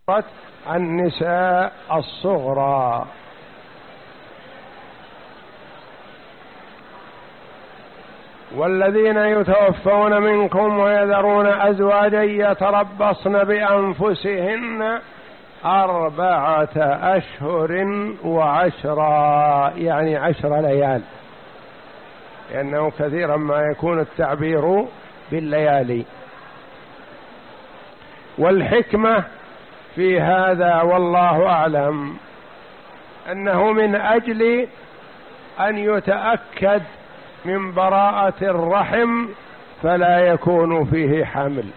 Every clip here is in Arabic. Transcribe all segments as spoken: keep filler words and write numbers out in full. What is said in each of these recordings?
النساء الصغرى. والذين يتوفون منكم ويذرون أزواجا يتربصن بأنفسهن أربعة أشهر وعشرا، يعني عشر ليال، لأنه كثيرا ما يكون التعبير بالليالي. والحكمة في هذا والله أعلم أنه من أجل أن يتأكد من براءة الرحم فلا يكون فيه حمل،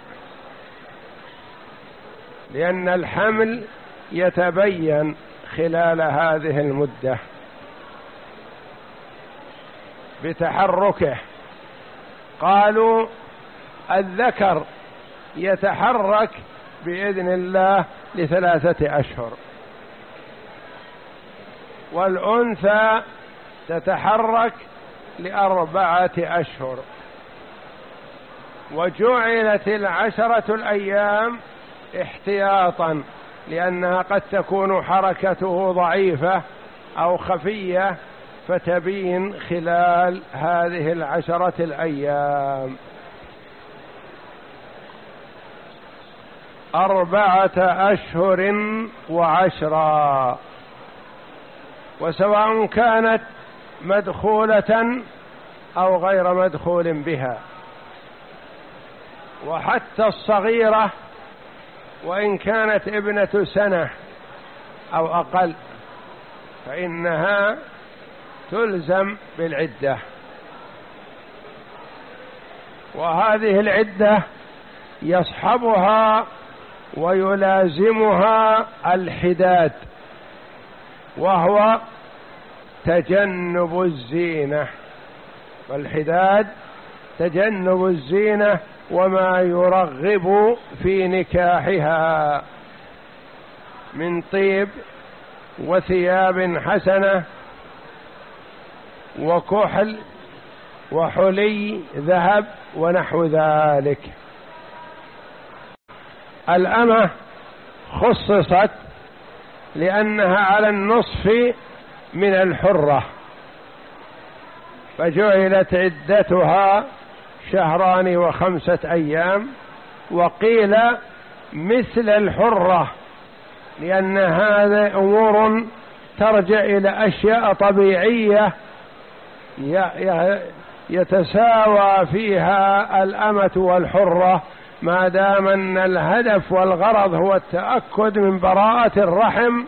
لأن الحمل يتبين خلال هذه المدة بتحركه. قالوا الذكر يتحرك بإذن الله لثلاثة أشهر، والأنثى تتحرك لأربعة أشهر، وجعلت العشرة الأيام احتياطا لأنها قد تكون حركته ضعيفة أو خفية فتبين خلال هذه العشرة الأيام. أربعة أشهر وعشرا، وسواء كانت مدخولة أو غير مدخول بها. وحتى الصغيرة وإن كانت ابنة سنة أو أقل فإنها تلزم بالعدة، وهذه العدة يصحبها ويلازمها الحداد، وهو تجنب الزينة. والحداد تجنب الزينة وما يرغب في نكاحها من طيب وثياب حسنة وكحل وحلي ذهب ونحو ذلك. الأمة خصصت لأنها على النصف من الحرة، فجعلت عدتها شهران وخمسة أيام، وقيل مثل الحرة، لأن هذا أمور ترجع إلى أشياء طبيعية يتساوى فيها الأمة والحرة، ما دام أن الهدف والغرض هو التأكد من براءة الرحم،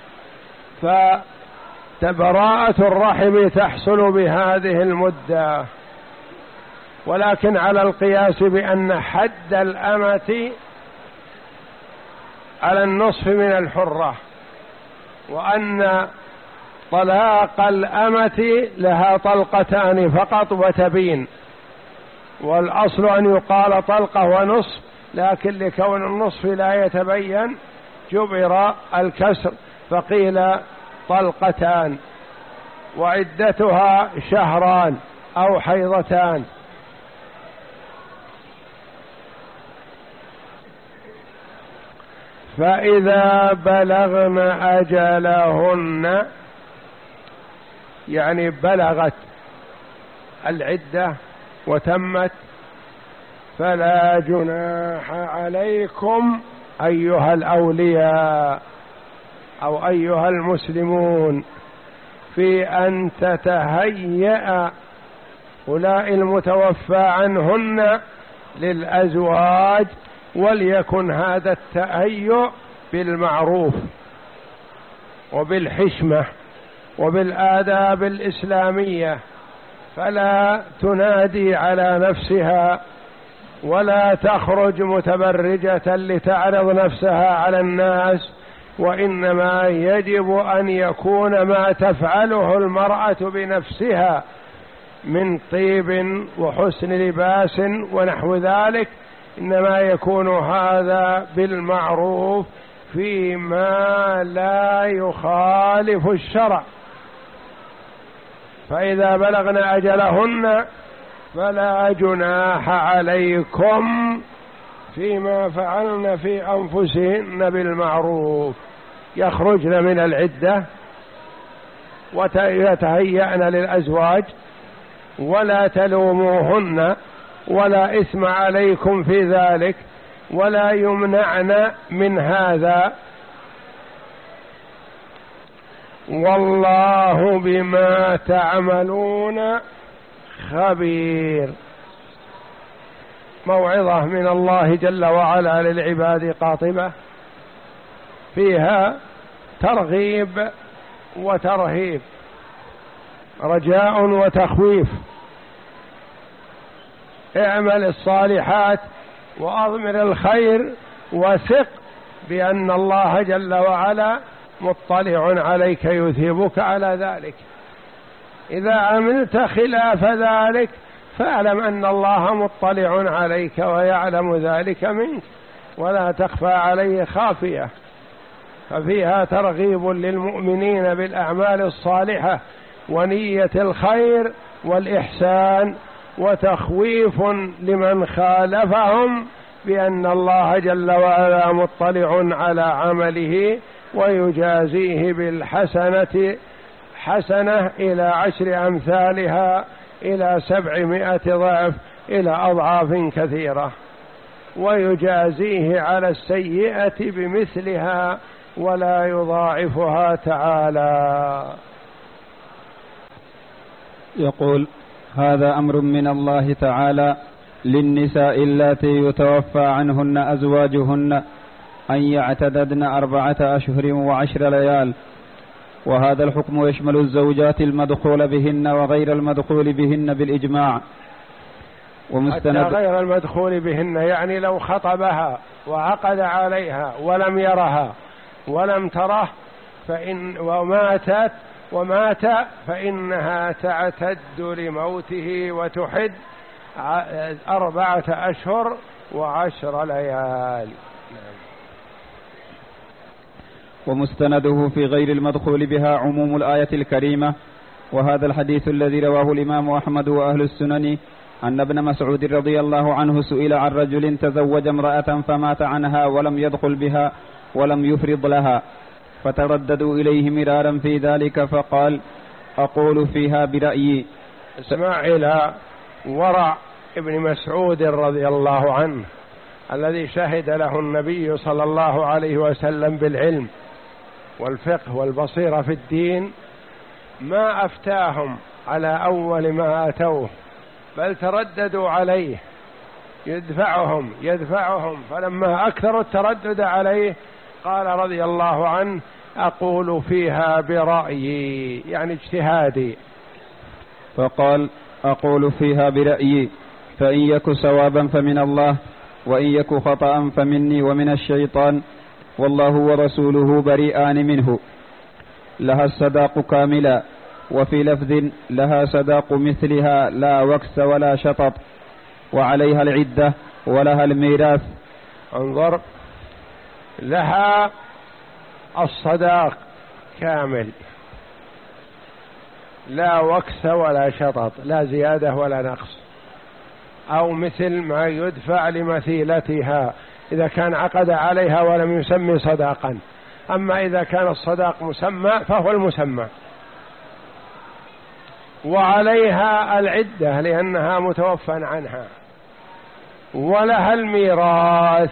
فبراءة الرحم تحصل بهذه المدة. ولكن على القياس بأن حد الأمة على النصف من الحرة، وأن طلاق الأمة لها طلقتان فقط وتبين، والأصل أن يقال طلقة ونصف، لكن لكون النصف لا يتبين جبر الكسر فقيل طلقتان، وعدتها شهران أو حيضتان. فإذا بلغن أجلهن، يعني بلغت العدة وتمت، فلا جناح عليكم أيها الأولياء أو أيها المسلمون في أن تتهيأ أولئك المتوفى عنهن للأزواج، وليكن هذا التهيؤ بالمعروف وبالحشمة وبالآداب الإسلامية، فلا تنادي على نفسها ولا تخرج متبرجة لتعرض نفسها على الناس، وإنما يجب أن يكون ما تفعله المرأة بنفسها من طيب وحسن لباس ونحو ذلك، إنما يكون هذا بالمعروف فيما لا يخالف الشرع. فإذا بلغن أجلهن فلا جناح عليكم فيما فعلن في أنفسهن بالمعروف، يخرجن من العدة ويتهيأن للأزواج، ولا تلوموهن ولا إثم عليكم في ذلك، ولا يمنعن من هذا، والله بما تعملون خبير. موعظة من الله جل وعلا للعباد قاطبة فيها ترغيب وترهيب، رجاء وتخويف. اعمل الصالحات وأضمر الخير، وثق بأن الله جل وعلا مطلع عليك يثيبك على ذلك. إذا عملت خلاف ذلك فاعلم أن الله مطلع عليك ويعلم ذلك منك، ولا تخفى عليه خافية. ففيها ترغيب للمؤمنين بالأعمال الصالحة ونية الخير والإحسان، وتخويف لمن خالفهم بأن الله جل وعلا مطلع على عمله ويجازيه بالحسنة حسنة إلى عشر أمثالها إلى سبعمائة ضعف إلى أضعاف كثيرة، ويجازيه على السيئة بمثلها ولا يضاعفها تعالى. يقول: هذا أمر من الله تعالى للنساء اللاتي يتوفى عنهن أزواجهن أن يعتددن أربعة أشهر وعشر ليال، وهذا الحكم يشمل الزوجات المدخول بهن وغير المدخول بهن بالإجماع. ومستند حتى غير المدخول بهن، يعني لو خطبها وعقد عليها ولم يرها ولم تره فإن وماتت ومات فإنها تعتد لموته وتحد أربعة أشهر وعشر ليال. ومستنده في غير المدخول بها عموم الآية الكريمة، وهذا الحديث الذي رواه الإمام أحمد وأهل السنن أن ابن مسعود رضي الله عنه سئل عن رجل تزوج امرأة فمات عنها ولم يدخل بها ولم يفرض لها، فترددوا إليه مرارا في ذلك، فقال: أقول فيها برأيي. اسمع إلى ورع ابن مسعود رضي الله عنه الذي شهد له النبي صلى الله عليه وسلم بالعلم والفقه والبصيرة في الدين، ما أفتاهم على أول ما أتوه، بل ترددوا عليه يدفعهم يدفعهم فلما أكثروا التردد عليه قال رضي الله عنه: أقول فيها برأيي، يعني اجتهادي. فقال: أقول فيها برأيي، فإن يك صوابا فمن الله، وإن يك خطأ فمني ومن الشيطان، والله ورسوله بريئان منه. لها الصداق كاملا، وفي لفظ: لها صداق مثلها لا وكس ولا شطط، وعليها العدة ولها الميراث. انظر، لها الصداق كامل، لا وكس ولا شطط، لا زيادة ولا نقص، أو مثل ما يدفع لمثيلتها إذا كان عقد عليها ولم يسمي صداقا. أما إذا كان الصداق مسمى فهو المسمى. وعليها العدة لأنها متوفى عنها، ولها الميراث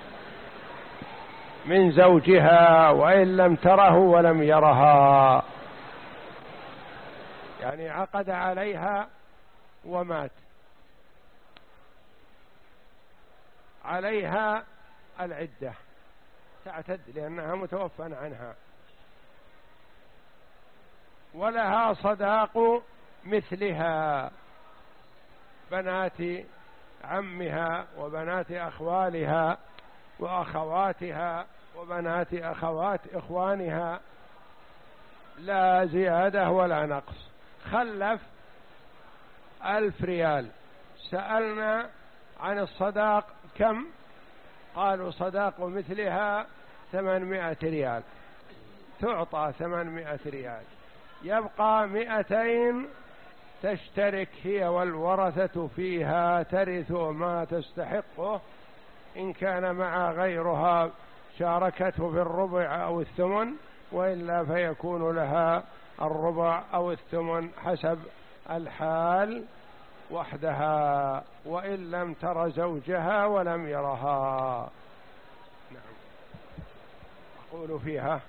من زوجها وإن لم تره ولم يرها، يعني عقد عليها ومات، عليها العدة تعتد لأنها متوفى عنها، ولها صداق مثلها، بنات عمها وبنات أخوالها وأخواتها وبنات أخوات إخوانها، لا زيادة ولا نقص. خلف ألف ريال، سألنا عن الصداق كم؟ قالوا صداق مثلها ثمانمائة ريال، تعطى ثمانمائة ريال، يبقى مئتين تشترك هي والورثة فيها، ترث ما تستحقه إن كان مع غيرها شاركته في الربع أو الثمن، وإلا فيكون لها الربع أو الثمن حسب الحال وحدها، وإن لم تر زوجها ولم يرها. نعم. أقول فيها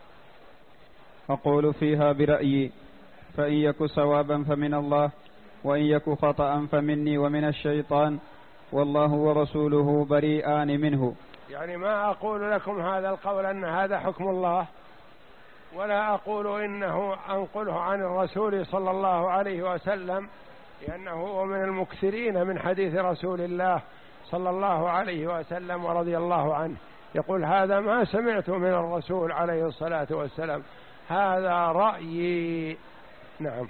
أقول فيها برأيي، فإن يك صوابا فمن الله، وإن يك خطأ فمني ومن الشيطان، والله ورسوله بريئان منه. يعني ما أقول لكم هذا القول أن هذا حكم الله، ولا أقول إنه أنقله عن الرسول صلى الله عليه وسلم، لأنه هو من المكثرين من حديث رسول الله صلى الله عليه وسلم ورضي الله عنه، يقول هذا ما سمعته من الرسول عليه الصلاة والسلام، هذا رأيي. نعم.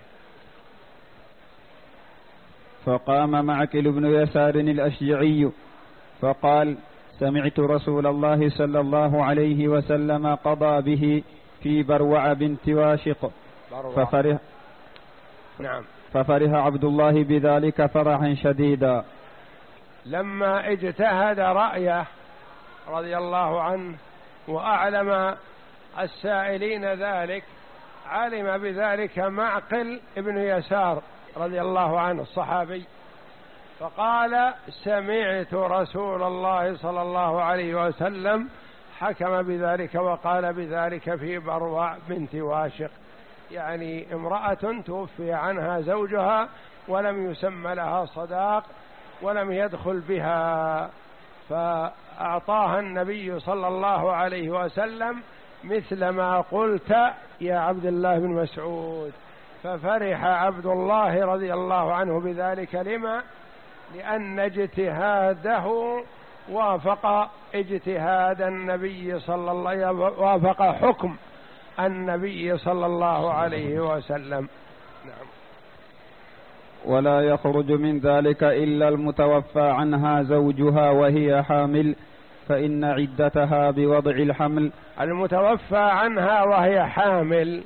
فقام معقل بن يسار الأشجعي فقال: سمعت رسول الله صلى الله عليه وسلم قضى به في بروع بنت واشق. ففرح نعم. ففرح عبد الله بذلك فرحا شديدا. لما اجتهد رأيه رضي الله عنه وأعلم السائلين ذلك، علم بذلك معقل ابن يسار رضي الله عنه الصحابي، فقال: سمعت رسول الله صلى الله عليه وسلم حكم بذلك وقال بذلك في بروع بنت واشق، يعني امرأة توفي عنها زوجها ولم يسمى لها صداق ولم يدخل بها، فأعطاها النبي صلى الله عليه وسلم مثل ما قلت يا عبد الله بن مسعود. ففرح عبد الله رضي الله عنه بذلك، لما؟ لأن اجتهاده وافق اجتهاد النبي صلى الله عليه وسلم، وافق حكم النبي صلى الله عليه وسلم. نعم. ولا يخرج من ذلك إلا المتوفى عنها زوجها وهي حامل، فإن عدتها بوضع الحمل. المتوفى عنها وهي حامل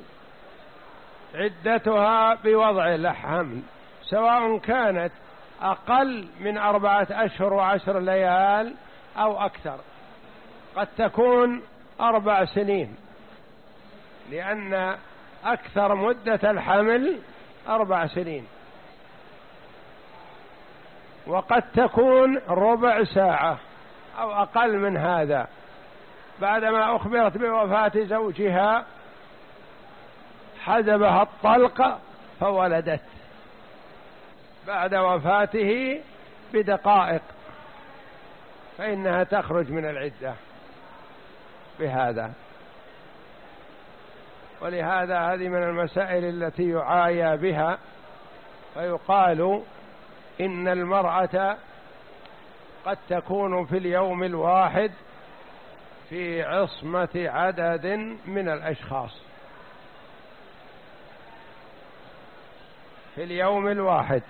عدتها بوضع الحمل، سواء كانت أقل من أربعة أشهر وعشر ليال أو أكثر، قد تكون أربع سنين، لأن أكثر مدة الحمل أربع سنين، وقد تكون ربع ساعة أو أقل من هذا. بعدما أخبرت بوفاة زوجها حجبها الطلق فولدت بعد وفاته بدقائق، فإنها تخرج من العدة بهذا. ولهذا هذه من المسائل التي يعايى بها، فيقال إن المرأة قد تكون في اليوم الواحد في عصمة عدد من الأشخاص، في اليوم الواحد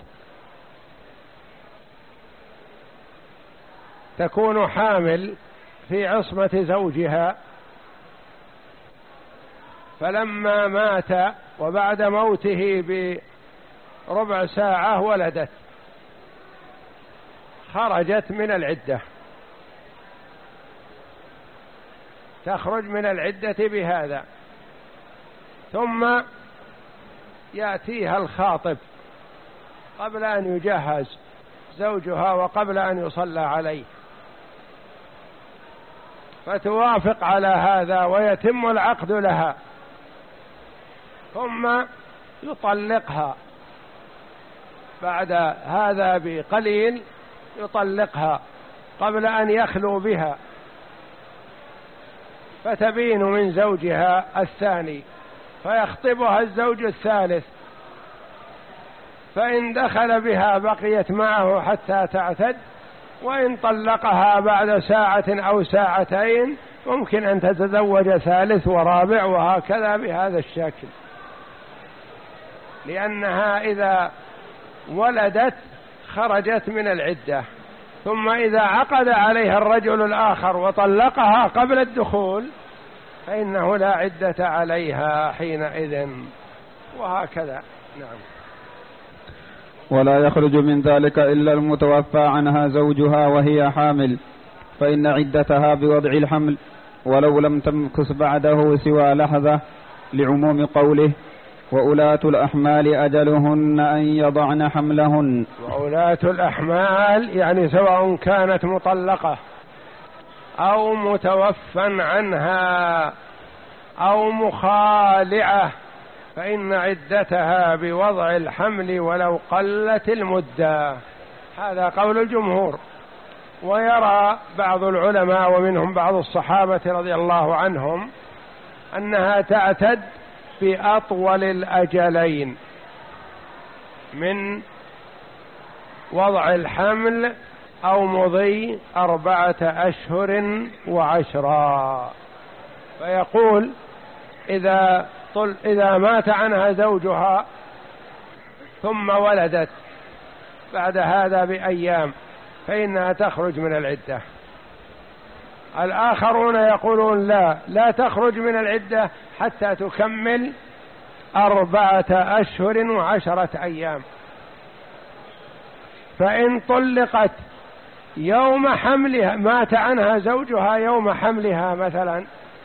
تكون حامل في عصمة زوجها، فلما مات وبعد موته بربع ساعة ولدت، خرجت من العدة، تخرج من العدة بهذا. ثم يأتيها الخاطب قبل أن يجهز زوجها وقبل أن يصلى عليه، فتوافق على هذا ويتم العقد لها، ثم يطلقها بعد هذا بقليل، يطلقها قبل أن يخلو بها، فتبين من زوجها الثاني، فيخطبها الزوج الثالث، فإن دخل بها بقيت معه حتى تعتد، وإن طلقها بعد ساعة أو ساعتين ممكن أن تتزوج ثالث ورابع، وهكذا بهذا الشكل، لأنها إذا ولدت خرجت من العدة. ثم إذا عقد عليها الرجل الآخر وطلقها قبل الدخول فإنه لا عدة عليها حينئذ، وهكذا. نعم. ولا يخرج من ذلك إلا المتوفى عنها زوجها وهي حامل، فإن عدتها بوضع الحمل ولو لم تمكث بعده سوى لحظة، لعموم قوله وأولاة الأحمال أجلهن أن يضعن حملهن. وأولاة الأحمال يعني سواء كانت مطلقة أو متوفى عنها أو مخالعة فإن عدتها بوضع الحمل ولو قلت المدة. هذا قول الجمهور. ويرى بعض العلماء ومنهم بعض الصحابة رضي الله عنهم أنها تعتد بأطول الأجلين من وضع الحمل أو مضي أربعة أشهر وعشرا. فيقول إذا, طل إذا مات عنها زوجها ثم ولدت بعد هذا بأيام فإنها تخرج من العدة. الآخرون يقولون لا لا تخرج من العدة حتى تكمل أربعة أشهر وعشرة أيام. فإن طلقت يوم حملها، مات عنها زوجها يوم حملها مثلا،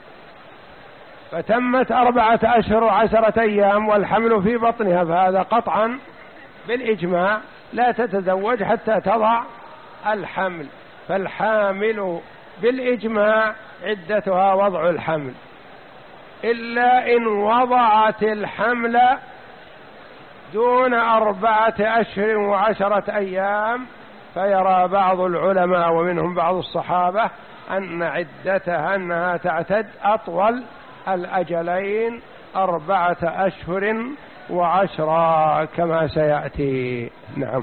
فتمت أربعة أشهر وعشرة أيام والحمل في بطنها، فهذا قطعا بالإجماع لا تتزوج حتى تضع الحمل. فالحامل بالإجماع عدتها وضع الحمل، إلا إن وضعت الحمل دون أربعة أشهر وعشرة أيام، فيرى بعض العلماء ومنهم بعض الصحابة أن عدتها أنها تعتد أطول الأجلين أربعة أشهر وعشرة كما سيأتي. نعم.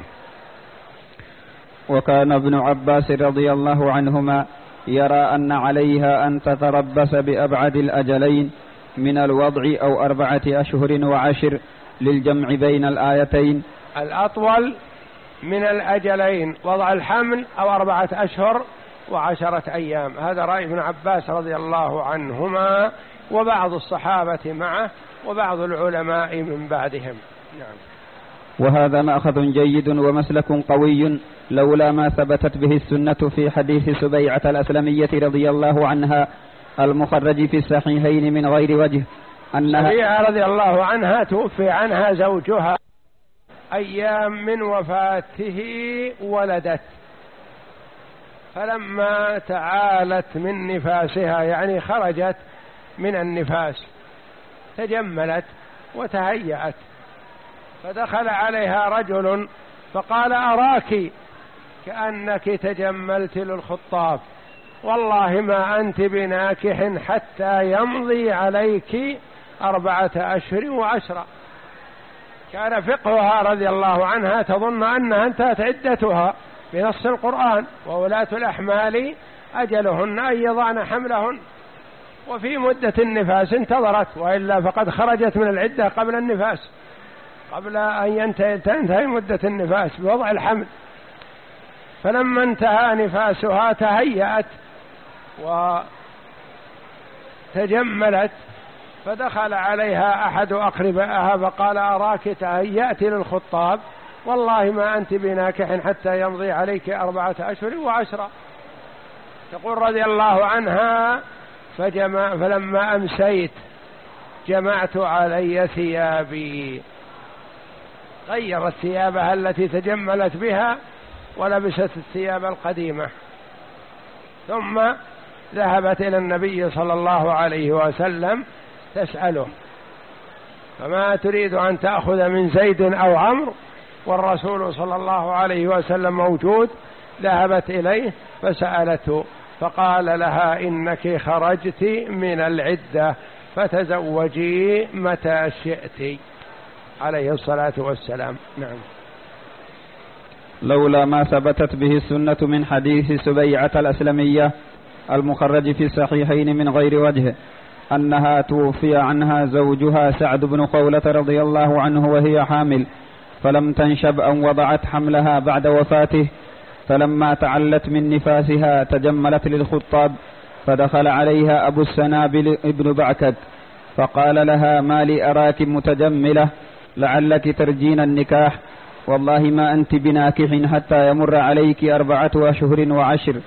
وكان ابن عباس رضي الله عنهما يرى أن عليها أن تتربص بأبعد الأجلين من الوضع أو أربعة أشهر وعشر للجمع بين الآيتين. الأطول من الأجلين وضع الحمل أو أربعة أشهر وعشرة أيام، هذا رأي ابن عباس رضي الله عنهما وبعض الصحابة معه وبعض العلماء من بعدهم. نعم. وهذا مأخذ جيد ومسلك قوي لولا ما ثبتت به السنة في حديث سبيعة الأسلمية رضي الله عنها المخرج في الصحيحين من غير وجه أنها سبيعة رضي الله عنها توفي عنها زوجها أيام من وفاته ولدت، فلما تعالت من نفاسها يعني خرجت من النفاس تجملت وتهيأت، فدخل عليها رجل فقال أراك كأنك تجملت للخطاب، والله ما أنت بناكح حتى يمضي عليك أربعة أشهر وعشرة. كان فقهها رضي الله عنها تظن أنها انتهت عدتها بنص القرآن وولاة الأحمال أجلهن أن يضعن حملهن، وفي مدة النفاس انتظرت، وإلا فقد خرجت من العدة قبل النفاس، قبل أن ينتهي تنتهي مدة النفاس بوضع الحمل. فلما انتهى نفاسها تهيأت وتجملت، فدخل عليها أحد أقربائها فقال أراك تهيأت للخطاب، والله ما أنت بناكح حتى يمضي عليك أربعة أشهر وعشرة. تقول رضي الله عنها فجمع فلما أمسيت جمعت علي ثيابي، غيرت ثيابها التي تجملت بها ولبست الثياب القديمة، ثم ذهبت إلى النبي صلى الله عليه وسلم تسأله، فما تريد أن تأخذ من زيد أو عمرو؟ والرسول صلى الله عليه وسلم موجود. ذهبت إليه فسألته فقال لها إنك خرجت من العدة فتزوجي متى شئت عليه الصلاة والسلام. نعم. لولا ما ثبتت به السنة من حديث سبيعة الأسلمية المخرج في الصحيحين من غير وجه أنها توفي عنها زوجها سعد بن خولة رضي الله عنه وهي حامل، فلم تنشب أن وضعت حملها بعد وفاته، فلما تعلت من نفاسها تجملت للخطاب، فدخل عليها أبو السنابل ابن بعكد فقال لها ما لي أراك متجملة لعلك ترجين النكاح، والله ما أنت بناكح حتى يمر عليك أربعة أشهر وعشر،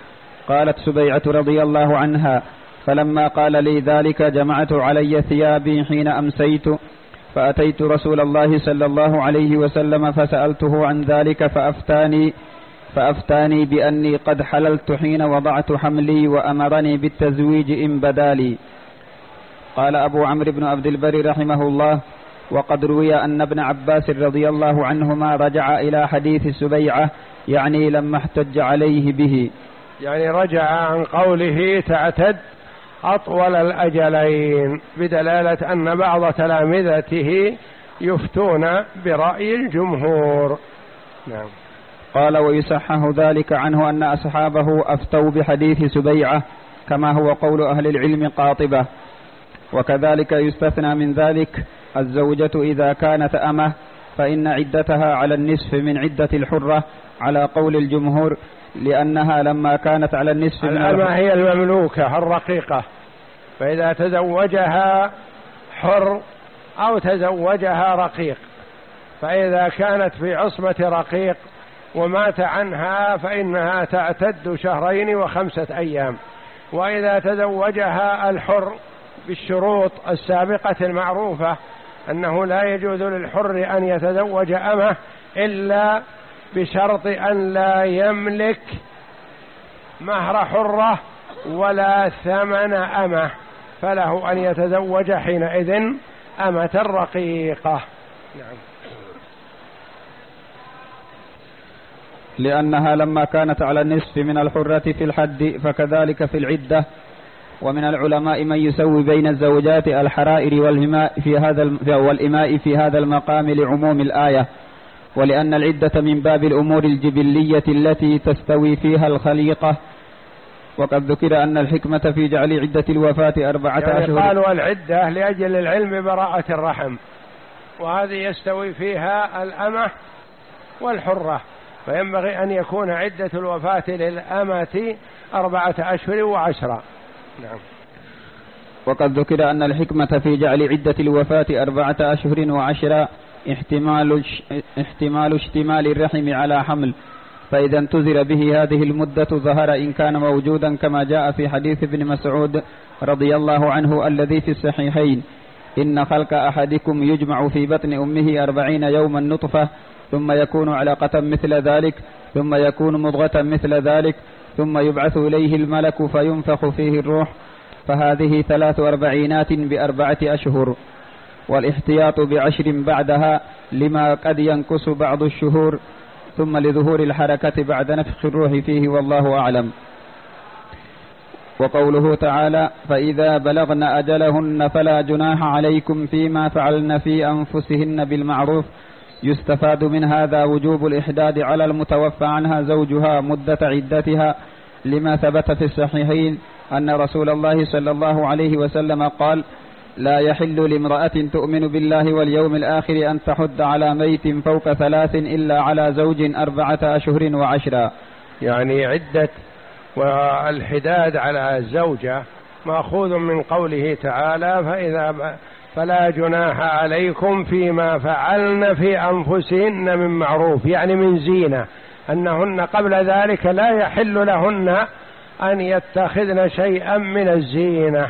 قالت سبيعة رضي الله عنها: فلما قال لي ذلك جمعت علي ثيابي حين أمسيت، فأتيت رسول الله صلى الله عليه وسلم فسألته عن ذلك فأفتاني فأفتاني بأني قد حللت حين وضعت حملي، وأمرني بالتزويج إن بدالي. قال أبو عمرو بن عبد البر رحمه الله: وقد روي أن ابن عباس رضي الله عنهما رجع إلى حديث سبيعة، يعني لما احتج عليه به، يعني رجع عن قوله تعتد أطول الأجلين، بدلالة أن بعض تلامذته يفتون برأي الجمهور. نعم. قال: ويصحح ذلك عنه أن أصحابه أفتوا بحديث سبيعة، كما هو قول أهل العلم قاطبة. وكذلك يستثنى من ذلك الزوجة إذا كانت أمه، فإن عدتها على النصف من عدة الحرة على قول الجمهور، لأنها لما كانت على النصف من الأمة هي المملوكة الرقيقة، فإذا تزوجها حر أو تزوجها رقيق، فإذا كانت في عصمة رقيق ومات عنها فإنها تعتد شهرين وخمسة أيام. وإذا تزوجها الحر بالشروط السابقة المعروفة أنه لا يجوز للحر أن يتزوج أمه إلا بشرط أن لا يملك مهر حرة ولا ثمن أمه، فله أن يتزوج حينئذ أمة رقيقة. نعم. لأنها لما كانت على النصف من الحرة في الحد فكذلك في العدة. ومن العلماء من يسوي بين الزوجات الحرائر والإماء في هذا والإماء في هذا المقام لعموم الآية، ولأن العدة من باب الأمور الجبلية التي تستوي فيها الخليقة. وقد ذكر أن الحكمة في جعل عدة الوفاة أربعة يعني أشهر. قالوا العدة لأجل العلم براءة الرحم، وهذه يستوي فيها الأمة والحرة، فينبغي أن يكون عدة الوفاة للأمة أربعة أشهر وعشرة. نعم. وقد ذكر أن الحكمة في جعل عدة الوفاة أربعة أشهر وعشرة احتمال احتمال اشتمال الرحم على حمل، فإذا انتظر به هذه المدة ظهر إن كان موجودا، كما جاء في حديث ابن مسعود رضي الله عنه الذي في الصحيحين: إن خلق أحدكم يجمع في بطن أمه أربعين يوما نطفة، ثم يكون علقة مثل ذلك، ثم يكون مضغة مثل ذلك، ثم يبعث إليه الملك فينفخ فيه الروح، فهذه ثلاث أربعينات بأربعة أشهر، والاحتياط بعشر بعدها لما قد ينقص بعض الشهور، ثم لظهور الحركة بعد نفخ الروح فيه، والله أعلم. وقوله تعالى: فإذا بلغن أجلهن فلا جناح عليكم فيما فعلن في أنفسهن بالمعروف، يستفاد من هذا وجوب الإحداد على المتوفى عنها زوجها مدة عدتها، لما ثبت في الصحيحين أن رسول الله صلى الله عليه وسلم قال: لا يحل لامرأة تؤمن بالله واليوم الآخر أن تحد على ميت فوق ثلاث إلا على زوج أربعة أشهر وعشرا. يعني عدة والحداد على الزوجة مأخوذ من قوله تعالى: فإذا فلا جناح عليكم فيما فعلن في أنفسهن من معروف، يعني من زينة، أنهن قبل ذلك لا يحل لهن أن يتخذن شيئا من الزينة.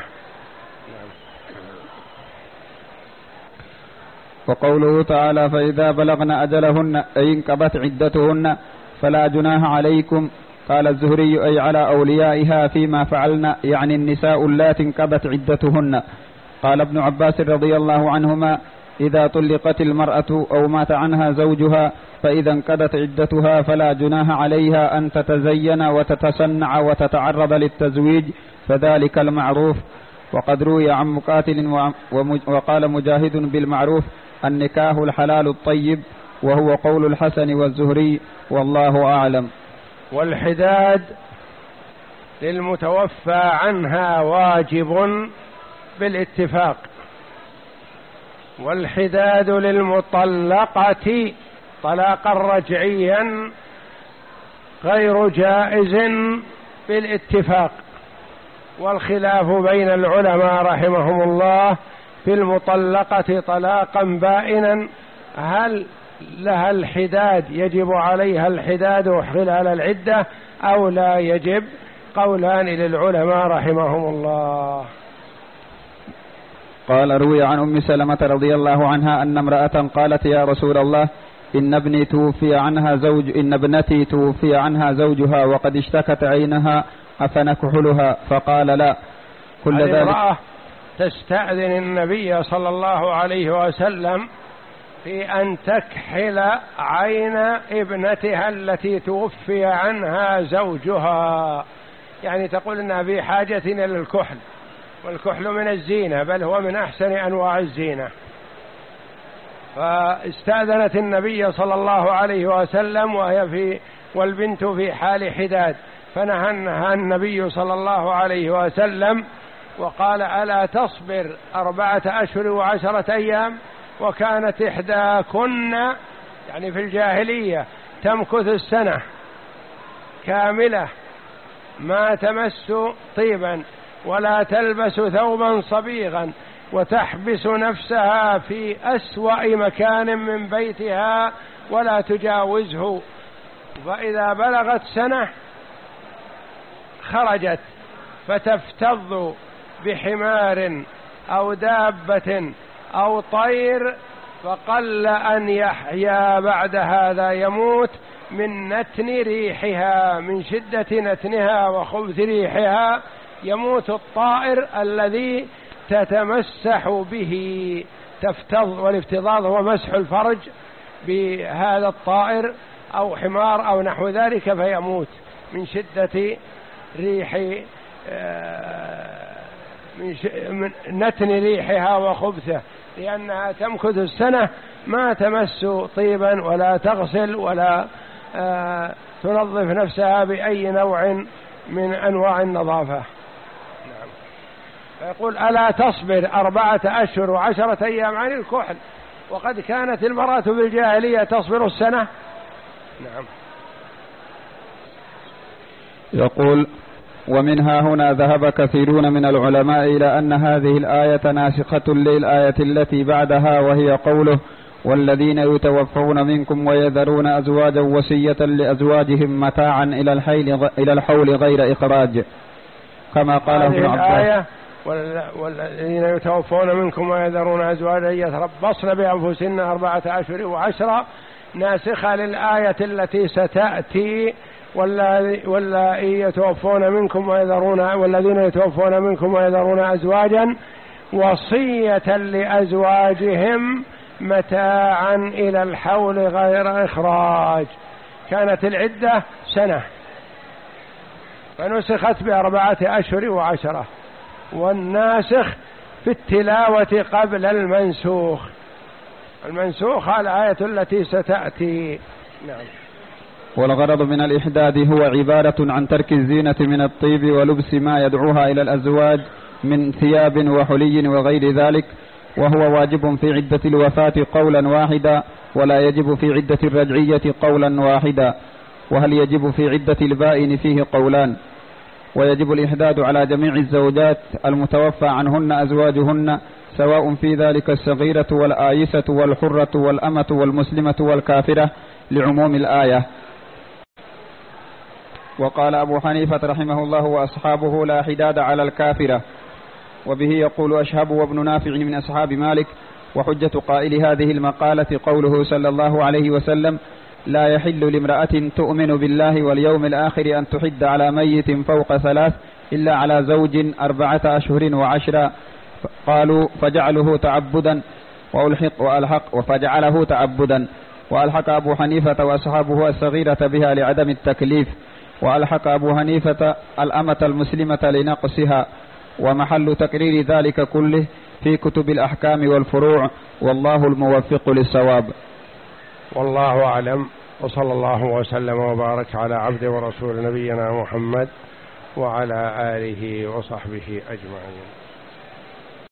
وقوله تعالى: فإذا بلغن أجلهن أي انقضت عدتهن فلا جناح عليكم، قال الزهري: أي على أوليائها فيما فعلن، يعني النساء اللاتي انقضت عدتهن. قال ابن عباس رضي الله عنهما: إذا طلقت المرأة أو مات عنها زوجها فإذا انقضت عدتها فلا جناح عليها أن تتزين وتتصنع وتتعرض للتزويج، فذلك المعروف. وقد روي عن مقاتل وقال مجاهد بالمعروف النكاح الحلال الطيب، وهو قول الحسن والزهري، والله أعلم. والحداد للمتوفى عنها واجب بالاتفاق، والحداد للمطلقة طلاقا رجعيا غير جائز بالاتفاق. والخلاف بين العلماء رحمهم الله في المطلقة طلاقا بائنا، هل لها الحداد، يجب عليها الحداد خلال العدة أو لا يجب؟ قولان للعلماء رحمهم الله. قال: روي عن أم سلمة رضي الله عنها أن امرأة قالت: يا رسول الله، إن ابني توفي عنها زوج إن ابنتي توفي عنها زوجها وقد اشتكت عينها أفنكحلها؟ فقال: لا. كل ذلك المرأة تستأذن النبي صلى الله عليه وسلم في أن تكحل عين ابنتها التي توفي عنها زوجها، يعني تقول إنها في حاجة إلى الكحل، والكحل من الزينة، بل هو من أحسن أنواع الزينة. فاستأذنت النبي صلى الله عليه وسلم وهي في والبنت في حال حداد، فنهى النبي صلى الله عليه وسلم وقال: ألا تصبر أربعة أشهر وعشرة أيام؟ وكانت إحداكن يعني في الجاهلية تمكث السنة كاملة ما تمس طيبا ولا تلبس ثوبا صبيغا، وتحبس نفسها في أسوأ مكان من بيتها ولا تجاوزه، فإذا بلغت سنة خرجت فتفتض بحمار أو دابة أو طير، فقل أن يحيا بعد هذا، يموت من نتن ريحها، من شدة نتنها وخبث ريحها يموت الطائر الذي تتمسح به، تفتض، والافتضاض هو مسح الفرج بهذا الطائر أو حمار أو نحو ذلك، فيموت من شدة ريح من نتن ريحها وخبثه، لأنها تمكث السنة ما تمس طيبا ولا تغسل ولا تنظف نفسها بأي نوع من أنواع النظافة. نعم. فيقول: ألا تصبر أربعة أشهر وعشرة أيام عن الكحل، وقد كانت المرأة في الجاهلية تصبر السنة. نعم. يقول: ومنها هنا ذهب كثيرون من العلماء إلى أن هذه الآية ناسخة للآية التي بعدها، وهي قوله: والذين يتوفون منكم ويذرون أزواجا وصية لأزواجهم متاعا إلى الحول إلى الحول غير إخراج، كما قال ابن عباس: والذين يتوفون منكم ويذرون أزواجا يتربصن بأنفسهن أربعة أشهر وعشرة، ناسخة للآية التي ستأتي: والذين يتوفون منكم ويذرون والذين يتوفون منكم ويذرون أزواجا وصية لأزواجهم متاعا إلى الحول غير إخراج. كانت العدة سنة فنسخت بأربعة أشهر وعشرة، والناسخ في التلاوة قبل المنسوخ، المنسوخ الآية التي ستأتي. نعم. والغرض من الإحداد هو عبارة عن ترك الزينة من الطيب ولبس ما يدعوها إلى الأزواج من ثياب وحلي وغير ذلك، وهو واجب في عدة الوفاة قولا واحدا، ولا يجب في عدة الرجعية قولا واحدا. وهل يجب في عدة البائن فيه قولان. ويجب الإحداد على جميع الزوجات المتوفى عنهن أزواجهن، سواء في ذلك الصغيرة والآيسة والحرة والأمة والمسلمة والكافرة، لعموم الآية. وقال أبو حنيفة رحمه الله وأصحابه: لا حداد على الكافرة. وبه يقول أشهب وابن نافع من أصحاب مالك. وحجة قائل هذه المقالة قوله صلى الله عليه وسلم: لا يحل لامرأة تؤمن بالله واليوم الآخر أن تحد على ميت فوق ثلاث إلا على زوج أربعة أشهر وعشرة. قالوا: فجعله تعبدا وألحق وألحق وفجعله تعبدا. وألحق أبو حنيفة وأصحابه الصغيرة بها لعدم التكليف، وألحق أبو حنيفة الأمة المسلمة لنقصها. ومحل تقرير ذلك كله في كتب الأحكام والفروع، والله الموفق للصواب. والله أعلم، وصلى الله وسلم وبارك على عبد ورسول نبينا محمد وعلى آله وصحبه أجمعين.